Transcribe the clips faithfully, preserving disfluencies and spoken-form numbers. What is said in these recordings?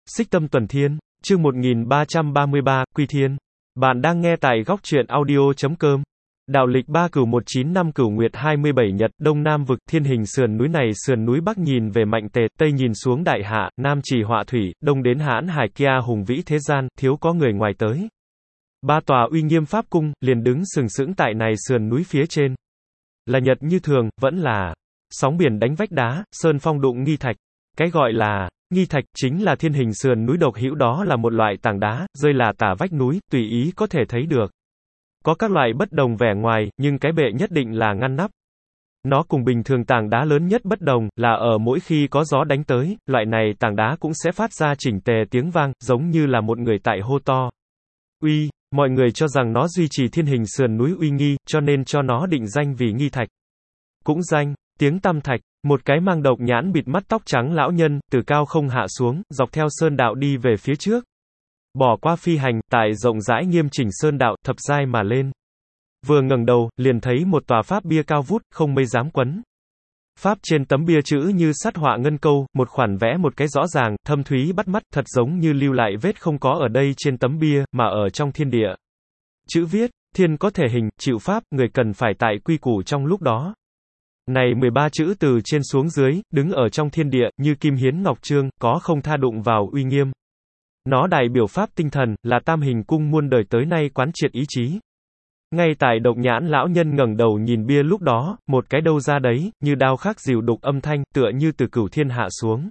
Xích Tâm Tuần Thiên, chương một nghìn ba trăm ba mươi ba, Quy Thiên. Bạn đang nghe tại góc truyện audio chấm com. Đạo lịch ba Cửu một chín năm Cửu Nguyệt hai mươi bảy Nhật, Đông Nam vực, thiên hình sườn núi này sườn núi Bắc nhìn về Mạnh Tề, Tây nhìn xuống Đại Hạ, Nam chỉ Họa Thủy, Đông đến Hãn Hải kia hùng vĩ thế gian, thiếu có người ngoài tới. Ba tòa uy nghiêm pháp cung, liền đứng sừng sững tại này sườn núi phía trên. Là nhật như thường, vẫn là sóng biển đánh vách đá, sơn phong đụng nghi thạch. Cái gọi là nghi thạch chính là thiên hình sườn núi độc hữu, đó là một loại tảng đá, rơi là tả vách núi, tùy ý có thể thấy được. Có các loại bất đồng vẻ ngoài, nhưng cái bệ nhất định là ngăn nắp. Nó cùng bình thường tảng đá lớn nhất bất đồng, là ở mỗi khi có gió đánh tới, loại này tảng đá cũng sẽ phát ra chỉnh tề tiếng vang, giống như là một người tại hô to. Uy, mọi người cho rằng nó duy trì thiên hình sườn núi uy nghi, cho nên cho nó định danh vì nghi thạch. Cũng danh, tiếng tăm thạch. Một cái mang độc nhãn bịt mắt tóc trắng lão nhân, từ cao không hạ xuống, dọc theo sơn đạo đi về phía trước. Bỏ qua phi hành, tại rộng rãi nghiêm chỉnh sơn đạo, thập giai mà lên. Vừa ngẩng đầu, liền thấy một tòa pháp bia cao vút, không mây dám quấn. Pháp trên tấm bia chữ như sắt họa ngân câu, một khoản vẽ một cái rõ ràng, thâm thúy bắt mắt, thật giống như lưu lại vết không có ở đây trên tấm bia, mà ở trong thiên địa. Chữ viết, thiên có thể hình, chịu pháp, người cần phải tại quy củ trong lúc đó. Này mười ba chữ từ trên xuống dưới, đứng ở trong thiên địa, như kim hiến ngọc trương, có không tha đụng vào uy nghiêm. Nó đại biểu pháp tinh thần, là tam hình cung muôn đời tới nay quán triệt ý chí. Ngay tại độc nhãn lão nhân ngẩng đầu nhìn bia lúc đó, một cái đâu ra đấy, như đao khắc dìu đục âm thanh, tựa như từ cửu thiên hạ xuống.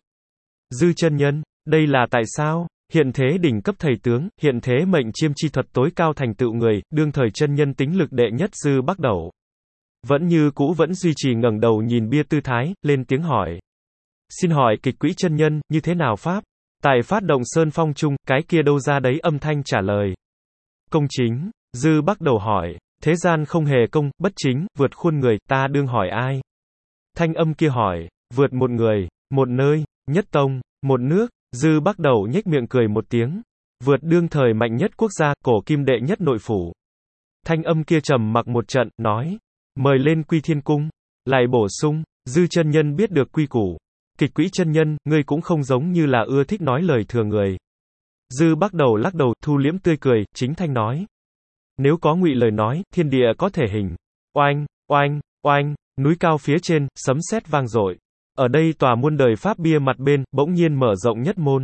Dư chân nhân, đây là tại sao? Hiện thế đỉnh cấp thầy tướng, hiện thế mệnh chiêm chi thuật tối cao thành tựu người, đương thời chân nhân tính lực đệ nhất Dư Bắc Đẩu. Vẫn như cũ vẫn duy trì ngẩng đầu nhìn bia tư thái, lên tiếng hỏi. Xin hỏi kịch quỹ chân nhân, như thế nào pháp? Tại phát động sơn phong chung, cái kia đâu ra đấy âm thanh trả lời. Công chính, Dư Bắc Đẩu hỏi, thế gian không hề công, bất chính, vượt khuôn người, ta đương hỏi ai? Thanh âm kia hỏi, vượt một người, một nơi, nhất tông, một nước, Dư Bắc Đẩu nhếch miệng cười một tiếng. Vượt đương thời mạnh nhất quốc gia, cổ kim đệ nhất nội phủ. Thanh âm kia trầm mặc một trận, nói. Mời lên Quy Thiên Cung. Lại bổ sung, Dư chân nhân biết được quy củ. Kịch quỹ chân nhân, ngươi cũng không giống như là ưa thích nói lời thừa người. Dư Bắc Đẩu lắc đầu, thu liễm tươi cười, chính thanh nói. Nếu có ngụy lời nói, thiên địa có thể hình. Oanh, oanh, oanh, núi cao phía trên, sấm sét vang dội. Ở đây tòa muôn đời pháp bia mặt bên, bỗng nhiên mở rộng nhất môn.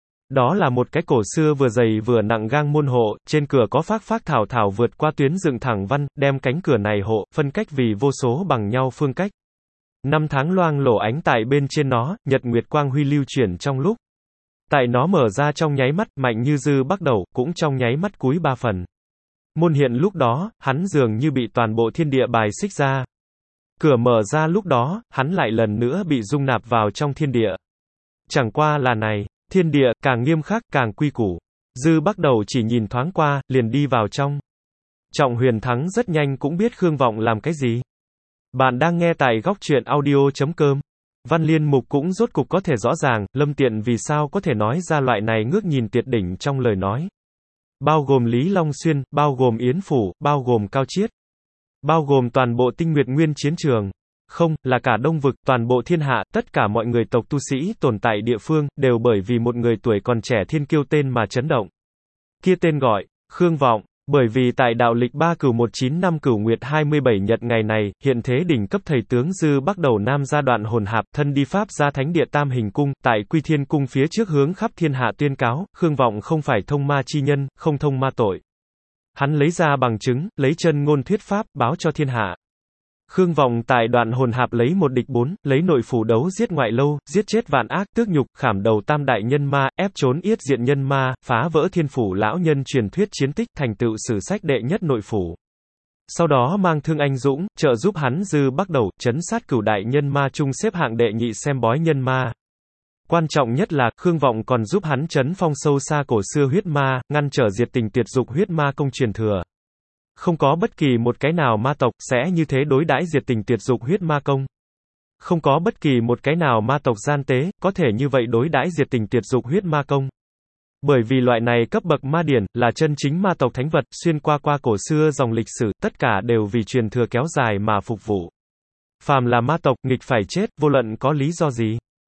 Đó là một cái cổ xưa vừa dày vừa nặng gang môn hộ, trên cửa có phác phác thảo thảo vượt qua tuyến dựng thẳng văn, đem cánh cửa này hộ, phân cách vì vô số bằng nhau phương cách. Năm tháng loang lổ ánh tại bên trên nó, nhật nguyệt quang huy lưu chuyển trong lúc. Tại nó mở ra trong nháy mắt, mạnh như Dư Bắc Đẩu, cũng trong nháy mắt cúi ba phần. Môn hiện lúc đó, hắn dường như bị toàn bộ thiên địa bài xích ra. Cửa mở ra lúc đó, hắn lại lần nữa bị dung nạp vào trong thiên địa. Chẳng qua là này. Thiên địa, càng nghiêm khắc, càng quy củ. Dư Bắc Đẩu chỉ nhìn thoáng qua, liền đi vào trong. Trọng Huyền Thắng rất nhanh cũng biết Khương Vọng làm cái gì. Bạn đang nghe tại góc truyện audio chấm com. Văn Liên Mục cũng rốt cục có thể rõ ràng, Lâm Tiện vì sao có thể nói ra loại này ngước nhìn tuyệt đỉnh trong lời nói. Bao gồm Lý Long Xuyên, bao gồm Yến Phủ, bao gồm Cao Chiết. Bao gồm toàn bộ Tinh Nguyệt Nguyên chiến trường. Không, là cả Đông vực, toàn bộ thiên hạ, tất cả mọi người tộc tu sĩ tồn tại địa phương, đều bởi vì một người tuổi còn trẻ thiên kiêu tên mà chấn động. Kia tên gọi, Khương Vọng, bởi vì tại đạo lịch ba Cửu một chín năm Cửu Nguyệt hai mươi bảy Nhật ngày này, hiện thế đỉnh cấp thầy tướng Dư Bắc Đẩu Nam gia đoạn hồn hạp, thân đi pháp ra thánh địa Tam Hình Cung, tại Quy Thiên Cung phía trước hướng khắp thiên hạ tuyên cáo, Khương Vọng không phải thông ma chi nhân, không thông ma tội. Hắn lấy ra bằng chứng, lấy chân ngôn thuyết pháp, báo cho thiên hạ. Khương Vọng tại đoạn hồn hạp lấy một địch bốn, lấy nội phủ đấu giết ngoại lâu, giết chết vạn ác, tước nhục, khảm đầu tam đại nhân ma, ép trốn yết diện nhân ma, phá vỡ thiên phủ lão nhân truyền thuyết chiến tích, thành tựu sử sách đệ nhất nội phủ. Sau đó mang thương anh dũng, trợ giúp hắn Dư Bắc Đẩu, trấn sát cửu đại nhân ma chung xếp hạng đệ nhị xem bói nhân ma. Quan trọng nhất là, Khương Vọng còn giúp hắn trấn phong sâu xa cổ xưa huyết ma, ngăn trở diệt tình tuyệt dục huyết ma công truyền thừa. Không có bất kỳ một cái nào ma tộc sẽ như thế đối đãi diệt tình tuyệt dục huyết ma công. Không có bất kỳ một cái nào ma tộc gian tế có thể như vậy đối đãi diệt tình tuyệt dục huyết ma công. Bởi vì loại này cấp bậc ma điển là chân chính ma tộc thánh vật, xuyên qua qua cổ xưa dòng lịch sử, tất cả đều vì truyền thừa kéo dài mà phục vụ. Phàm là ma tộc, nghịch phải chết, vô luận có lý do gì.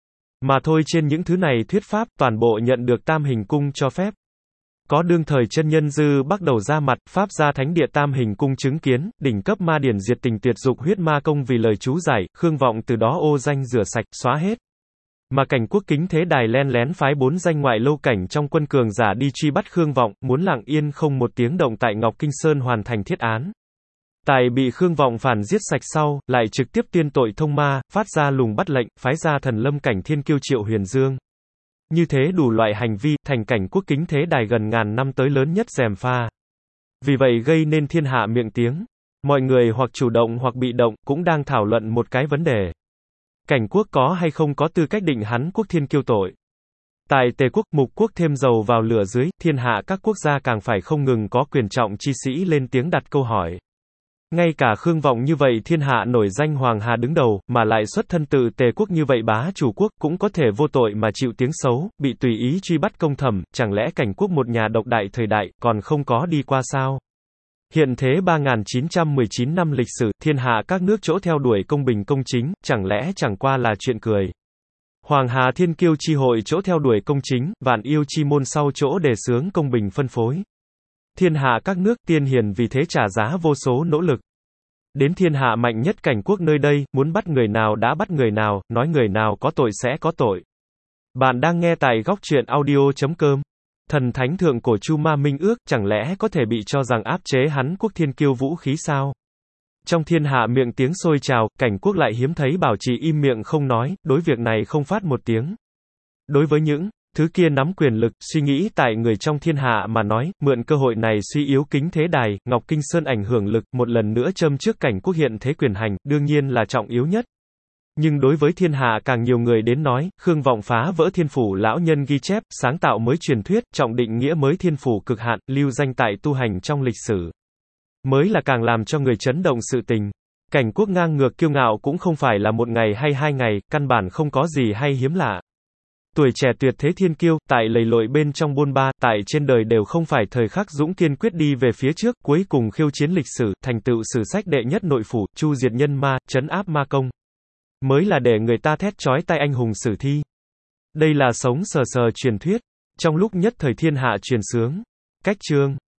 Mà thôi trên những thứ này thuyết pháp, toàn bộ nhận được Tam Hình Cung cho phép. Có đương thời chân nhân Dư bắt đầu ra mặt, pháp gia thánh địa Tam Hình Cung chứng kiến, đỉnh cấp ma điển diệt tình tuyệt dục huyết ma công vì lời chú giải, Khương Vọng từ đó ô danh rửa sạch, xóa hết. Mà Cảnh Quốc Kính Thế Đài len lén phái bốn danh ngoại lâu cảnh trong quân cường giả đi truy bắt Khương Vọng, muốn lặng yên không một tiếng động tại Ngọc Kinh Sơn hoàn thành thiết án. Tài bị Khương Vọng phản giết sạch sau, lại trực tiếp tuyên tội thông ma, phát ra lùng bắt lệnh, phái ra thần lâm cảnh thiên kiêu Triệu Huyền Dương. Như thế đủ loại hành vi, thành Cảnh Quốc Kính Thế Đài gần ngàn năm tới lớn nhất gièm pha. Vì vậy gây nên thiên hạ miệng tiếng. Mọi người hoặc chủ động hoặc bị động, cũng đang thảo luận một cái vấn đề. Cảnh Quốc có hay không có tư cách định hắn quốc thiên kiêu tội. Tại Tề Quốc, Mục Quốc thêm dầu vào lửa dưới, thiên hạ các quốc gia càng phải không ngừng có quyền trọng chi sĩ lên tiếng đặt câu hỏi. Ngay cả Khương Vọng như vậy thiên hạ nổi danh Hoàng Hà đứng đầu, mà lại xuất thân tự Tề Quốc như vậy bá chủ quốc, cũng có thể vô tội mà chịu tiếng xấu, bị tùy ý truy bắt công thẩm, chẳng lẽ Cảnh Quốc một nhà độc đại thời đại, còn không có đi qua sao? Hiện thế ba nghìn chín trăm mười chín năm lịch sử, thiên hạ các nước chỗ theo đuổi công bình công chính, chẳng lẽ chẳng qua là chuyện cười. Hoàng Hà Thiên Kiêu chi hội chỗ theo đuổi công chính, Vạn Yêu chi môn sau chỗ đề xướng công bình phân phối. Thiên hạ các nước tiên hiền vì thế trả giá vô số nỗ lực. Đến thiên hạ mạnh nhất Cảnh Quốc nơi đây, muốn bắt người nào đã bắt người nào, nói người nào có tội sẽ có tội. Bạn đang nghe tại góc truyện audio chấm com. Thần thánh thượng cổ Chu Ma Minh Ước, chẳng lẽ có thể bị cho rằng áp chế hắn quốc thiên kiêu vũ khí sao? Trong thiên hạ miệng tiếng sôi trào, Cảnh Quốc lại hiếm thấy bảo trì im miệng không nói, đối việc này không phát một tiếng. Đối với những thứ kia nắm quyền lực, suy nghĩ tại người trong thiên hạ mà nói, mượn cơ hội này suy yếu Kính Thế Đài, Ngọc Kinh Sơn ảnh hưởng lực, một lần nữa châm trước Cảnh Quốc hiện thế quyền hành, đương nhiên là trọng yếu nhất. Nhưng đối với thiên hạ càng nhiều người đến nói, Khương Vọng phá vỡ thiên phủ lão nhân ghi chép, sáng tạo mới truyền thuyết, trọng định nghĩa mới thiên phủ cực hạn, lưu danh tại tu hành trong lịch sử. Mới là càng làm cho người chấn động sự tình. Cảnh Quốc ngang ngược kiêu ngạo cũng không phải là một ngày hay hai ngày, căn bản không có gì hay hiếm lạ. Tuổi trẻ tuyệt thế thiên kiêu, tại lầy lội bên trong bôn ba, tại trên đời đều không phải thời khắc dũng kiên quyết đi về phía trước, cuối cùng khiêu chiến lịch sử, thành tựu sử sách đệ nhất nội phủ, chu diệt nhân ma, trấn áp ma công. Mới là để người ta thét chói tai anh hùng sử thi. Đây là sống sờ sờ truyền thuyết, trong lúc nhất thời thiên hạ truyền sướng. Cách chương